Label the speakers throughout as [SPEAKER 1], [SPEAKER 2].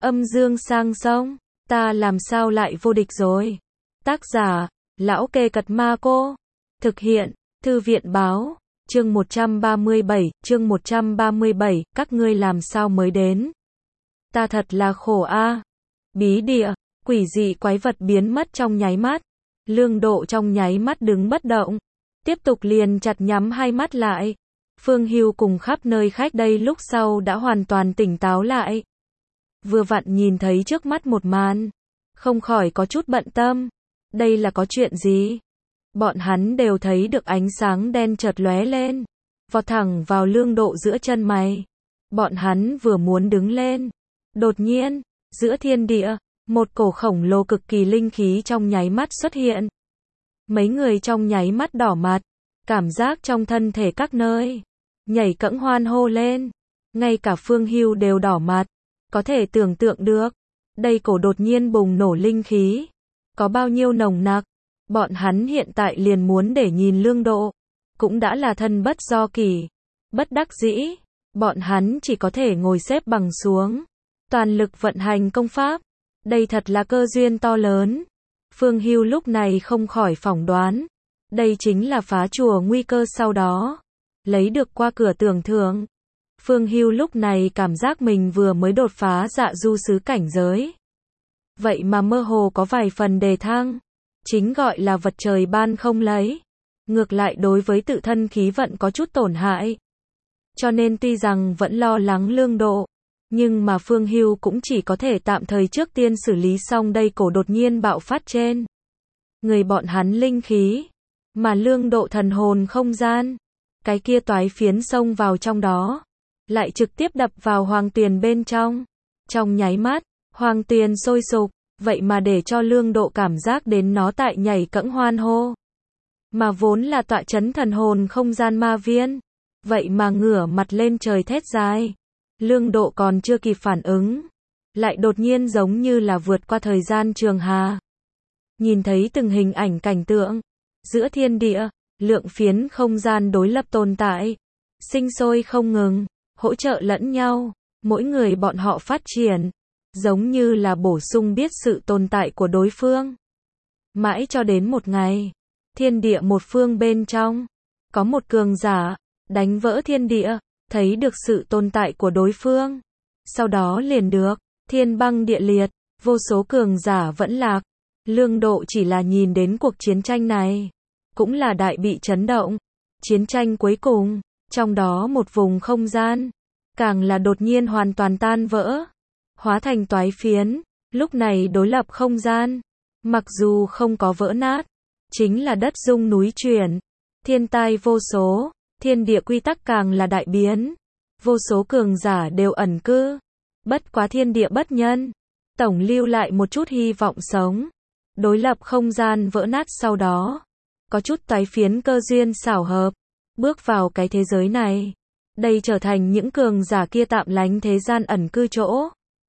[SPEAKER 1] Âm dương sang sông, ta làm sao lại vô địch rồi. Tác giả, Lão Kê Cật Ma Cô. Thực hiện, Thư viện Báo. Chương 137, các ngươi làm sao mới đến. Ta thật là khổ a. Bí địa, quỷ dị quái vật biến mất trong nháy mắt. Lương Độ trong nháy mắt đứng bất động. Tiếp tục liền chặt nhắm hai mắt lại. Phương Hưu cùng khắp nơi khách đây lúc sau đã hoàn toàn tỉnh táo lại. Vừa vặn nhìn thấy trước mắt một màn. Không khỏi có chút bận tâm. Đây là có chuyện gì? Bọn hắn đều thấy được ánh sáng đen chợt lóe lên. Vọt thẳng vào Lương Độ giữa chân mày. Bọn hắn vừa muốn đứng lên. Đột nhiên, giữa thiên địa, một cổ khổng lồ cực kỳ linh khí trong nháy mắt xuất hiện. Mấy người trong nháy mắt đỏ mặt. Cảm giác trong thân thể các nơi nhảy cẫng hoan hô lên. Ngay cả Phương Hưu đều đỏ mặt. Có thể tưởng tượng được, đây cổ đột nhiên bùng nổ linh khí, có bao nhiêu nồng nặc. Bọn hắn hiện tại liền muốn để nhìn Lương Độ, cũng đã là thân bất do kỷ. Bất đắc dĩ, bọn hắn chỉ có thể ngồi xếp bằng xuống, toàn lực vận hành công pháp. Đây thật là cơ duyên to lớn. Phương Hưu lúc này không khỏi phỏng đoán, đây chính là phá chùa nguy cơ sau đó lấy được qua cửa tưởng thưởng. Phương Hưu lúc này cảm giác mình vừa mới đột phá dạ du sứ cảnh giới. Vậy mà mơ hồ có vài phần đề thăng. Chính gọi là vật trời ban không lấy. Ngược lại đối với tự thân khí vận có chút tổn hại. Cho nên tuy rằng vẫn lo lắng Lương Độ, nhưng mà Phương Hưu cũng chỉ có thể tạm thời trước tiên xử lý xong đây cổ đột nhiên bạo phát trên người bọn hắn linh khí. Mà Lương Độ thần hồn không gian, cái kia toái phiến xông vào trong đó, lại trực tiếp đập vào hoàng tuyền bên trong. Trong nháy mắt, hoàng tuyền sôi sục, vậy mà để cho Lương Độ cảm giác đến nó tại nhảy cẫng hoan hô. Mà vốn là tọa chấn thần hồn không gian ma viên, vậy mà ngửa mặt lên trời thét dài. Lương Độ còn chưa kịp phản ứng, lại đột nhiên giống như là vượt qua thời gian trường hà. Nhìn thấy từng hình ảnh cảnh tượng, giữa thiên địa, lượng phiến không gian đối lập tồn tại, sinh sôi không ngừng, hỗ trợ lẫn nhau, mỗi người bọn họ phát triển, giống như là bổ sung biết sự tồn tại của đối phương. Mãi cho đến một ngày, thiên địa một phương bên trong, có một cường giả, đánh vỡ thiên địa, thấy được sự tồn tại của đối phương. Sau đó liền được, thiên băng địa liệt, vô số cường giả vẫn lạc. Lương Độ chỉ là nhìn đến cuộc chiến tranh này, cũng là đại bị chấn động. Chiến tranh cuối cùng, trong đó một vùng không gian, càng là đột nhiên hoàn toàn tan vỡ, hóa thành toái phiến. Lúc này đối lập không gian, mặc dù không có vỡ nát, chính là đất rung núi chuyển, thiên tai vô số, thiên địa quy tắc càng là đại biến, vô số cường giả đều ẩn cư. Bất quá thiên địa bất nhân, tổng lưu lại một chút hy vọng sống. Đối lập không gian vỡ nát sau đó, có chút toái phiến cơ duyên xảo hợp, bước vào cái thế giới này. Đây trở thành những cường giả kia tạm lánh thế gian ẩn cư chỗ.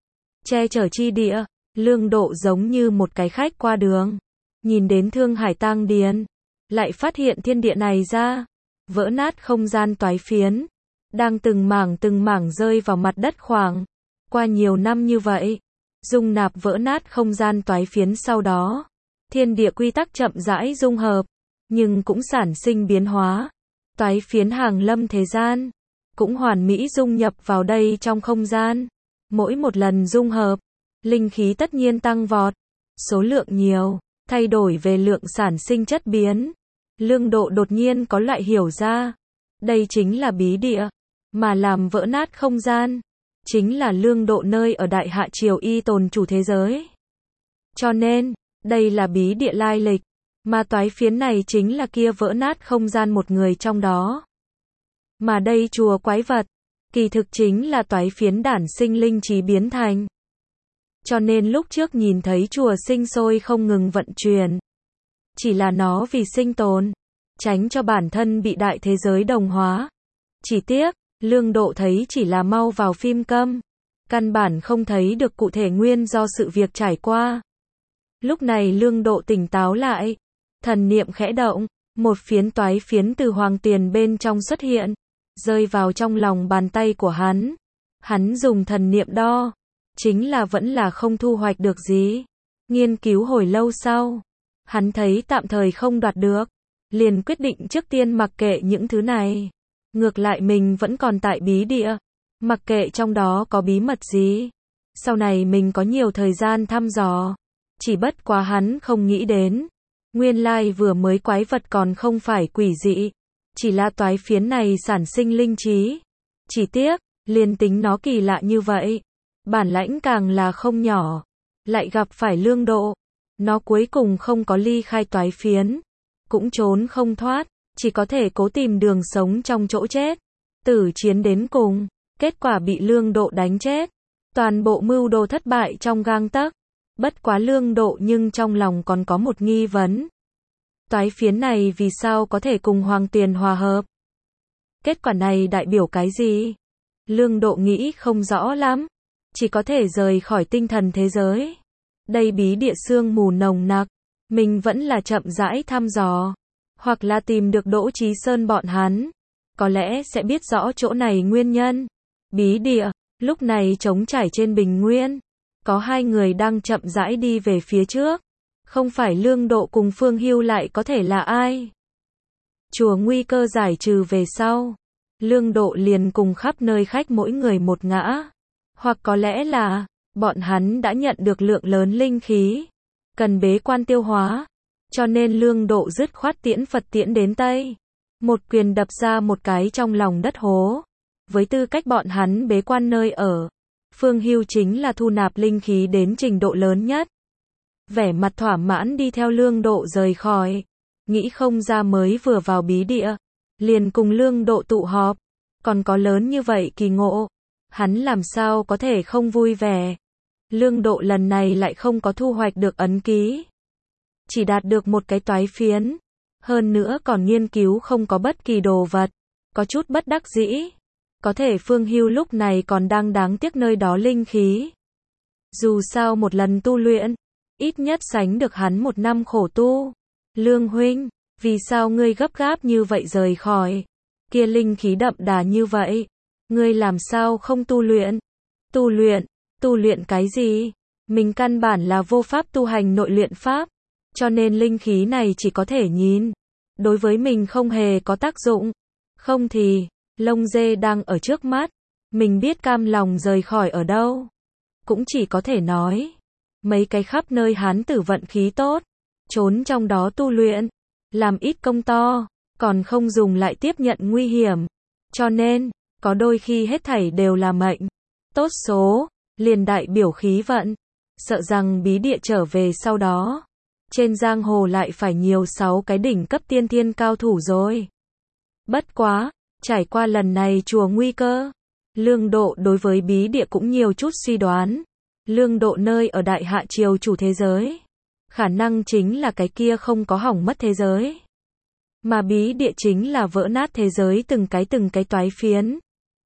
[SPEAKER 1] Che chở chi địa, Lương Độ giống như một cái khách qua đường, nhìn đến Thương Hải Tang Điền, lại phát hiện thiên địa này ra, vỡ nát không gian toái phiến, đang từng mảng rơi vào mặt đất khoảng. Qua nhiều năm như vậy, dung nạp vỡ nát không gian toái phiến sau đó, thiên địa quy tắc chậm rãi dung hợp, nhưng cũng sản sinh biến hóa. Toái phiến hàng lâm thế gian, cũng hoàn mỹ dung nhập vào đây trong không gian. Mỗi một lần dung hợp, linh khí tất nhiên tăng vọt, số lượng nhiều, thay đổi về lượng sản sinh chất biến. Lương Độ đột nhiên có loại hiểu ra, đây chính là bí địa, mà làm vỡ nát không gian, chính là Lương Độ nơi ở Đại Hạ Triều y tồn chủ thế giới. Cho nên, đây là bí địa lai lịch, mà toái phiến này chính là kia vỡ nát không gian một người trong đó. Mà đây chùa quái vật, kỳ thực chính là toái phiến đản sinh linh trí biến thành. Cho nên lúc trước nhìn thấy chùa sinh sôi không ngừng vận chuyển, chỉ là nó vì sinh tồn, tránh cho bản thân bị đại thế giới đồng hóa. Chỉ tiếc, Lương Độ thấy chỉ là mau vào phim câm, căn bản không thấy được cụ thể nguyên do sự việc trải qua. Lúc này Lương Độ tỉnh táo lại, thần niệm khẽ động, một phiến toái phiến từ hoàng tiền bên trong xuất hiện, rơi vào trong lòng bàn tay của hắn. Hắn dùng thần niệm đo, chính là vẫn là không thu hoạch được gì. Nghiên cứu hồi lâu sau, hắn thấy tạm thời không đoạt được, liền quyết định trước tiên mặc kệ những thứ này. Ngược lại mình vẫn còn tại bí địa, mặc kệ trong đó có bí mật gì. Sau này mình có nhiều thời gian thăm dò. Chỉ bất quá hắn không nghĩ đến, nguyên lai vừa mới quái vật còn không phải quỷ dị, chỉ là toái phiến này sản sinh linh trí. Chỉ tiếc, liền tính nó kỳ lạ như vậy, bản lãnh càng là không nhỏ, lại gặp phải Lương Độ. Nó cuối cùng không có ly khai toái phiến, cũng trốn không thoát, chỉ có thể cố tìm đường sống trong chỗ chết. Tử chiến đến cùng, kết quả bị Lương Độ đánh chết. Toàn bộ mưu đồ thất bại trong gang tấc. Bất quá Lương Độ nhưng trong lòng còn có một nghi vấn. Toái phiến này vì sao có thể cùng Hoàng Tuyền hòa hợp? Kết quả này đại biểu cái gì? Lương Độ nghĩ không rõ lắm, chỉ có thể rời khỏi tinh thần thế giới. Đây bí địa sương mù nồng nặc, mình vẫn là chậm rãi thăm dò, hoặc là tìm được Đỗ Chí Sơn bọn hắn, có lẽ sẽ biết rõ chỗ này nguyên nhân. Bí địa, lúc này trống trải trên bình nguyên, có hai người đang chậm rãi đi về phía trước. Không phải Lương Độ cùng Phương Hưu lại có thể là ai? Chùa nguy cơ giải trừ về sau, Lương Độ liền cùng khắp nơi khách mỗi người một ngã. Hoặc có lẽ là, bọn hắn đã nhận được lượng lớn linh khí, cần bế quan tiêu hóa, cho nên Lương Độ dứt khoát tiễn Phật tiễn đến Tây. Một quyền đập ra một cái trong lòng đất hố. Với tư cách bọn hắn bế quan nơi ở, Phương Hưu chính là thu nạp linh khí đến trình độ lớn nhất. Vẻ mặt thỏa mãn đi theo Lương Độ rời khỏi, nghĩ không ra mới vừa vào bí địa, liền cùng Lương Độ tụ họp, còn có lớn như vậy kỳ ngộ, hắn làm sao có thể không vui vẻ. Lương Độ lần này lại không có thu hoạch được ấn ký, chỉ đạt được một cái toái phiến, hơn nữa còn nghiên cứu không có bất kỳ đồ vật, có chút bất đắc dĩ. Có thể Phương Hưu lúc này còn đang đáng tiếc nơi đó linh khí. Dù sao một lần tu luyện, ít nhất sánh được hắn một năm khổ tu. Lương huynh, vì sao ngươi gấp gáp như vậy rời khỏi? Kia linh khí đậm đà như vậy, ngươi làm sao không tu luyện? Tu luyện cái gì? Mình căn bản là vô pháp tu hành nội luyện pháp, cho nên linh khí này chỉ có thể nhìn. Đối với mình không hề có tác dụng. Không thì, lông dê đang ở trước mắt, mình biết cam lòng rời khỏi ở đâu. Cũng chỉ có thể nói, mấy cái khắp nơi hán tử vận khí tốt, trốn trong đó tu luyện, làm ít công to, còn không dùng lại tiếp nhận nguy hiểm. Cho nên, có đôi khi hết thảy đều là mệnh. Tốt số, liền đại biểu khí vận. Sợ rằng bí địa trở về sau đó, trên giang hồ lại phải nhiều 6 cái đỉnh cấp tiên thiên cao thủ rồi. Bất quá, trải qua lần này chùa nguy cơ, Lương Độ đối với bí địa cũng nhiều chút suy đoán. Lương Độ nơi ở Đại Hạ Triều chủ thế giới, khả năng chính là cái kia không có hỏng mất thế giới. Mà bí địa chính là vỡ nát thế giới từng cái toái phiến.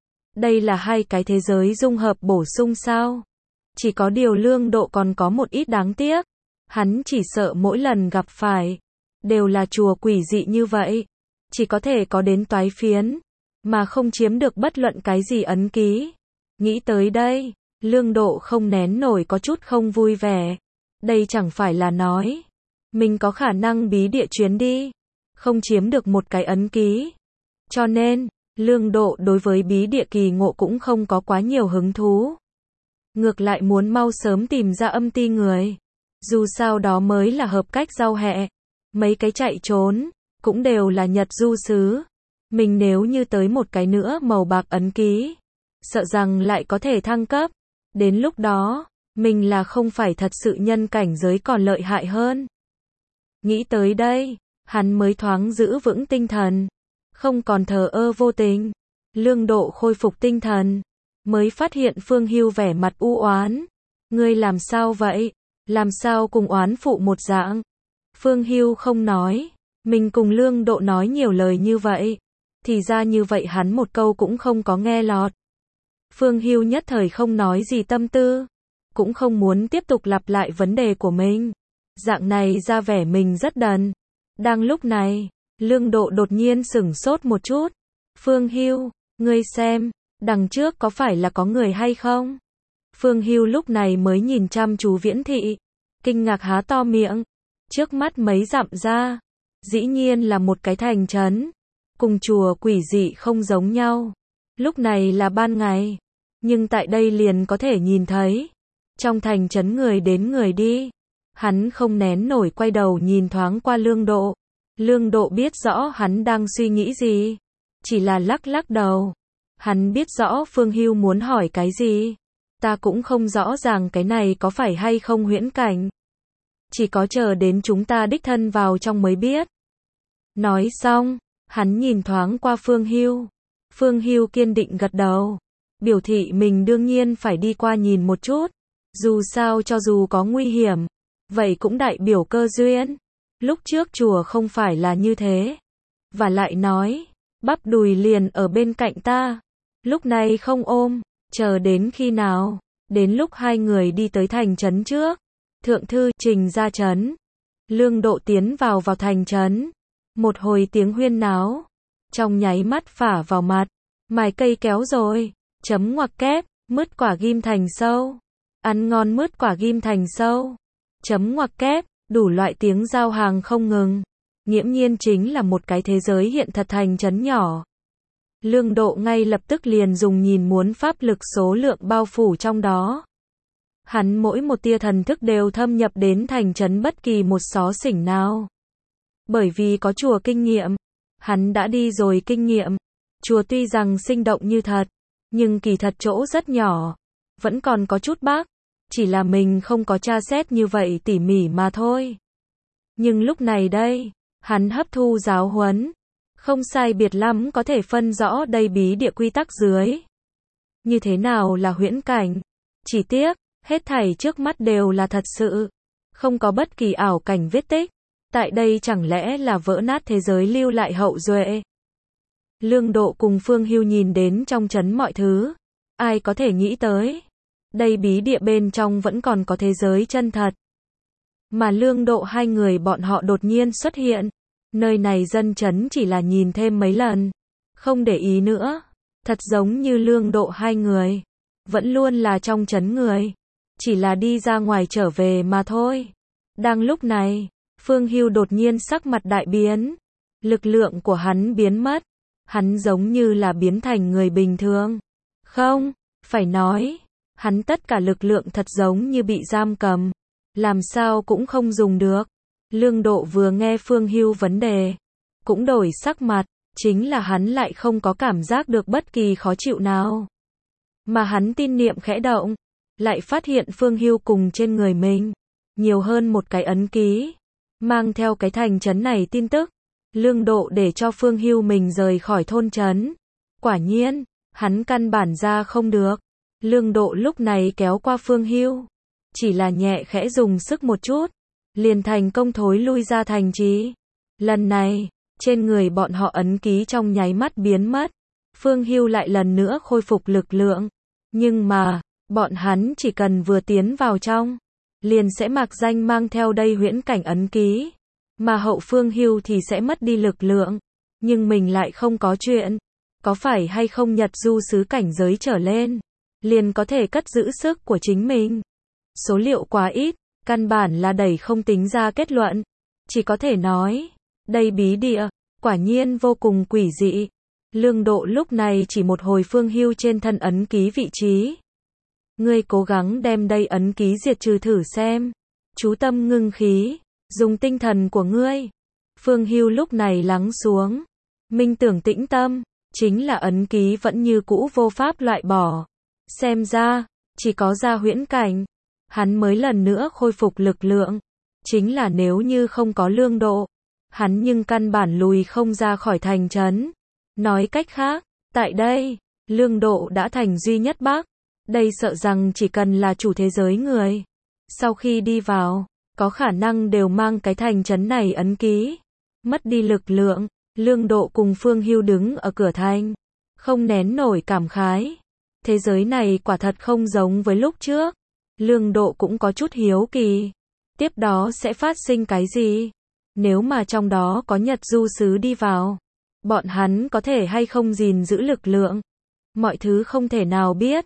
[SPEAKER 1] Đây là hai cái thế giới dung hợp bổ sung sao? Chỉ có điều Lương Độ còn có một ít đáng tiếc. Hắn chỉ sợ mỗi lần gặp phải, đều là chùa quỷ dị như vậy. Chỉ có thể có đến toái phiến, mà không chiếm được bất luận cái gì ấn ký. Nghĩ tới đây, Lương Độ không nén nổi có chút không vui vẻ. Đây chẳng phải là nói, mình có khả năng bí địa chuyến đi, không chiếm được một cái ấn ký. Cho nên, Lương Độ đối với bí địa kỳ ngộ cũng không có quá nhiều hứng thú. Ngược lại muốn mau sớm tìm ra âm ti người. Dù sao đó mới là hợp cách giao hẹ. Mấy cái chạy trốn, cũng đều là Nhật du sứ. Mình nếu như tới một cái nữa màu bạc ấn ký, sợ rằng lại có thể thăng cấp. Đến lúc đó, mình là không phải thật sự nhân cảnh giới còn lợi hại hơn. Nghĩ tới đây, hắn mới thoáng giữ vững tinh thần, không còn thờ ơ vô tình. Lương Độ khôi phục tinh thần, mới phát hiện Phương Hưu vẻ mặt u oán. Ngươi làm sao vậy? Làm sao cùng oán phụ một dạng? Phương Hưu không nói, mình cùng Lương Độ nói nhiều lời như vậy, thì ra như vậy hắn một câu cũng không có nghe lọt. Phương Hưu nhất thời không nói gì tâm tư, cũng không muốn tiếp tục lặp lại vấn đề của mình. Dạng này ra vẻ mình rất đần. Đang lúc này, Lương Độ đột nhiên sửng sốt một chút. Phương Hưu, ngươi xem, đằng trước có phải là có người hay không? Phương Hưu lúc này mới nhìn chăm chú Viễn Thị, kinh ngạc há to miệng. Trước mắt mấy dặm ra, dĩ nhiên là một cái thành trấn, cùng chùa quỷ dị không giống nhau. Lúc này là ban ngày, nhưng tại đây liền có thể nhìn thấy. Trong thành trấn người đến người đi. Hắn không nén nổi quay đầu nhìn thoáng qua Lương Độ. Lương Độ biết rõ hắn đang suy nghĩ gì, chỉ là lắc lắc đầu. Hắn biết rõ Phương Hưu muốn hỏi cái gì. Ta cũng không rõ ràng cái này có phải hay không huyễn cảnh. Chỉ có chờ đến chúng ta đích thân vào trong mới biết. Nói xong, hắn nhìn thoáng qua Phương Hưu. Phương Hưu kiên định gật đầu, biểu thị mình đương nhiên phải đi qua nhìn một chút. Dù sao cho dù có nguy hiểm, vậy cũng đại biểu cơ duyên. Lúc trước chùa không phải là như thế. Và lại nói, bắp đùi liền ở bên cạnh ta. Lúc này không ôm, chờ đến khi nào? Đến lúc hai người đi tới thành trấn trước. Thượng thư trình ra trấn. Lương Độ tiến vào thành trấn. Một hồi tiếng huyên náo, trong nháy mắt phả vào mặt. Mài cây kéo rồi, chấm ngoặc kép, mứt quả ghim thành sâu. Ăn ngon mứt quả ghim thành sâu. Chấm ngoặc kép, đủ loại tiếng giao hàng không ngừng. Nghiễm nhiên chính là một cái thế giới hiện thật thành trấn nhỏ. Lương Độ ngay lập tức liền dùng nhìn muốn pháp lực số lượng bao phủ trong đó. Hắn mỗi một tia thần thức đều thâm nhập đến thành trấn bất kỳ một xó xỉnh nào. Bởi vì có chùa kinh nghiệm, hắn đã đi rồi kinh nghiệm. Chùa tuy rằng sinh động như thật, nhưng kỳ thật chỗ rất nhỏ, vẫn còn có chút bác, chỉ là mình không có tra xét như vậy tỉ mỉ mà thôi. Nhưng lúc này đây, hắn hấp thu giáo huấn, không sai biệt lắm có thể phân rõ đây bí địa quy tắc dưới. Như thế nào là huyễn cảnh? Chỉ tiếc, hết thảy trước mắt đều là thật sự, không có bất kỳ ảo cảnh vết tích. Tại đây chẳng lẽ là vỡ nát thế giới lưu lại hậu duệ? Lương Độ cùng Phương Hưu nhìn đến trong trấn mọi thứ. Ai có thể nghĩ tới? Đây bí địa bên trong vẫn còn có thế giới chân thật. Mà Lương Độ hai người bọn họ đột nhiên xuất hiện. Nơi này dân trấn chỉ là nhìn thêm mấy lần. Không để ý nữa. Thật giống như Lương Độ hai người. Vẫn luôn là trong trấn người. Chỉ là đi ra ngoài trở về mà thôi. Đang lúc này, Phương Hưu đột nhiên sắc mặt đại biến. Lực lượng của hắn biến mất. Hắn giống như là biến thành người bình thường. Không, phải nói, hắn tất cả lực lượng thật giống như bị giam cầm. Làm sao cũng không dùng được. Lương Độ vừa nghe Phương Hưu vấn đề, cũng đổi sắc mặt. Chính là hắn lại không có cảm giác được bất kỳ khó chịu nào. Mà hắn tin niệm khẽ động, lại phát hiện Phương Hưu cùng trên người mình nhiều hơn một cái ấn ký, mang theo cái thành trấn này tin tức. Lương Độ để cho Phương Hưu mình rời khỏi thôn trấn. Quả nhiên, hắn căn bản ra không được. Lương Độ lúc này kéo qua Phương Hưu, chỉ là nhẹ khẽ dùng sức một chút, liền thành công thối lui ra thành trì. Lần này, trên người bọn họ ấn ký trong nháy mắt biến mất. Phương Hưu lại lần nữa khôi phục lực lượng. Nhưng mà, bọn hắn chỉ cần vừa tiến vào trong, liền sẽ mạc danh mang theo đây huyễn cảnh ấn ký. Mà hậu Phương Hưu thì sẽ mất đi lực lượng. Nhưng mình lại không có chuyện. Có phải hay không Nhật du xứ cảnh giới trở lên, liền có thể cất giữ sức của chính mình. Số liệu quá ít, căn bản là đẩy không tính ra kết luận. Chỉ có thể nói, đây bí địa, quả nhiên vô cùng quỷ dị. Lương Độ lúc này chỉ một hồi Phương Hưu trên thân ấn ký vị trí. Ngươi cố gắng đem đây ấn ký diệt trừ thử xem. Chú tâm ngưng khí, dùng tinh thần của ngươi. Phương Hưu lúc này lắng xuống. Minh tưởng tĩnh tâm, chính là ấn ký vẫn như cũ vô pháp loại bỏ. Xem ra, chỉ có ra huyễn cảnh, hắn mới lần nữa khôi phục lực lượng. Chính là nếu như không có Lương Độ, hắn nhưng căn bản lùi không ra khỏi thành trấn. Nói cách khác, tại đây, Lương Độ đã thành duy nhất bác. Đây sợ rằng chỉ cần là chủ thế giới người, sau khi đi vào, có khả năng đều mang cái thành trấn này ấn ký. Mất đi lực lượng, Lương Độ cùng Phương Hưu đứng ở cửa thành, không nén nổi cảm khái. Thế giới này quả thật không giống với lúc trước. Lương Độ cũng có chút hiếu kỳ. Tiếp đó sẽ phát sinh cái gì? Nếu mà trong đó có Nhật du xứ đi vào, bọn hắn có thể hay không gìn giữ lực lượng? Mọi thứ không thể nào biết.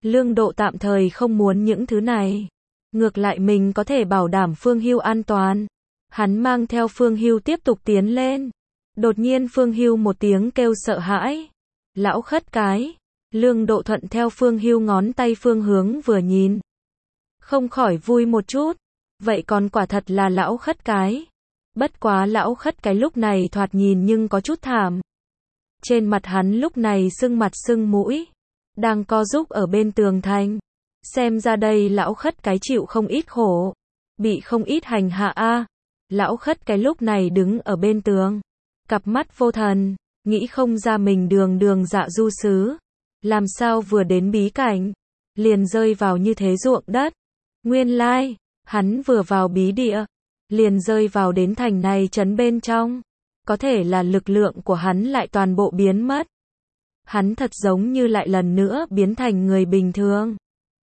[SPEAKER 1] Lương Độ tạm thời không muốn những thứ này. Ngược lại mình có thể bảo đảm Phương Hưu an toàn. Hắn mang theo Phương Hưu tiếp tục tiến lên. Đột nhiên Phương Hưu một tiếng kêu sợ hãi. Lão khất cái. Lương Độ thuận theo Phương Hưu ngón tay phương hướng vừa nhìn. Không khỏi vui một chút. Vậy còn quả thật là lão khất cái. Bất quá lão khất cái lúc này thoạt nhìn nhưng có chút thảm. Trên mặt hắn lúc này sưng mặt sưng mũi. Đang co rúm ở bên tường thành. Xem ra đây lão khất cái chịu không ít khổ. Bị không ít hành hạ a. Lão khất cái lúc này đứng ở bên tường. Cặp mắt vô thần. Nghĩ không ra mình đường dạ du xứ. Làm sao vừa đến bí cảnh. Liền rơi vào như thế ruộng đất. Nguyên lai, hắn vừa vào bí địa. Liền rơi vào đến thành này trấn bên trong. Có thể là lực lượng của hắn lại toàn bộ biến mất. Hắn thật giống như lại lần nữa biến thành người bình thường.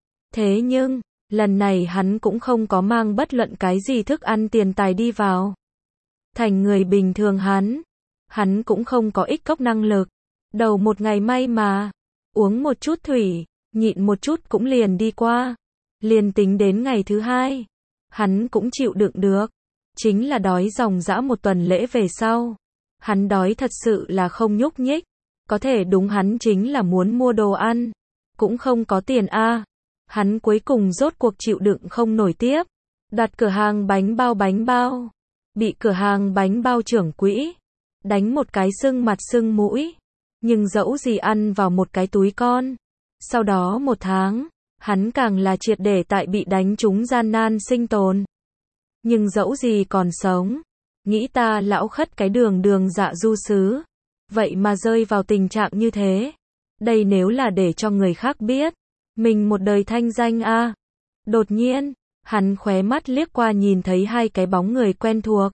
[SPEAKER 1] Thế nhưng, lần này hắn cũng không có mang bất luận cái gì thức ăn tiền tài đi vào. Thành người bình thường hắn cũng không có ích cốc năng lực. Đầu một ngày may mà, uống một chút thủy, nhịn một chút cũng liền đi qua. Liền tính đến ngày thứ hai, hắn cũng chịu đựng được. Chính là đói ròng rã một tuần lễ về sau. Hắn đói thật sự là không nhúc nhích. Có thể đúng hắn chính là muốn mua đồ ăn. Cũng không có tiền a. Hắn cuối cùng rốt cuộc chịu đựng không nổi tiếp. Đặt cửa hàng bánh bao. Bị cửa hàng bánh bao trưởng quỹ đánh một cái sưng mặt sưng mũi. Nhưng dẫu gì ăn vào một cái túi con. Sau đó một tháng, hắn càng là triệt để tại bị đánh trúng gian nan sinh tồn. Nhưng dẫu gì còn sống. Nghĩ ta lão khất cái đường dạ du xứ. Vậy mà rơi vào tình trạng như thế. Đây nếu là để cho người khác biết. Mình một đời thanh danh a. Đột nhiên, hắn khóe mắt liếc qua nhìn thấy hai cái bóng người quen thuộc.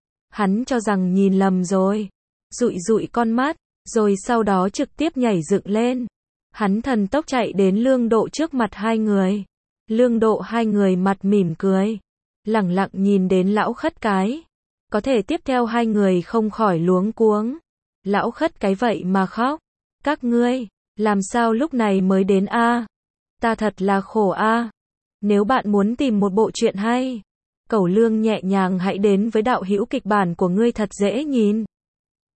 [SPEAKER 1] Hắn cho rằng nhìn lầm rồi. Dụi con mắt, rồi sau đó trực tiếp nhảy dựng lên. Hắn thần tốc chạy đến Lương Độ trước mặt hai người. Lương Độ hai người mặt mỉm cười. Lẳng lặng nhìn đến lão khất cái. Có thể tiếp theo hai người không khỏi luống cuống. Lão khất cái vậy mà khóc. Các ngươi, làm sao lúc này mới đến a? Ta thật là khổ a. Nếu bạn muốn tìm một bộ truyện hay, Cẩu Lương nhẹ nhàng hãy đến với đạo hữu kịch bản của ngươi thật dễ nhìn.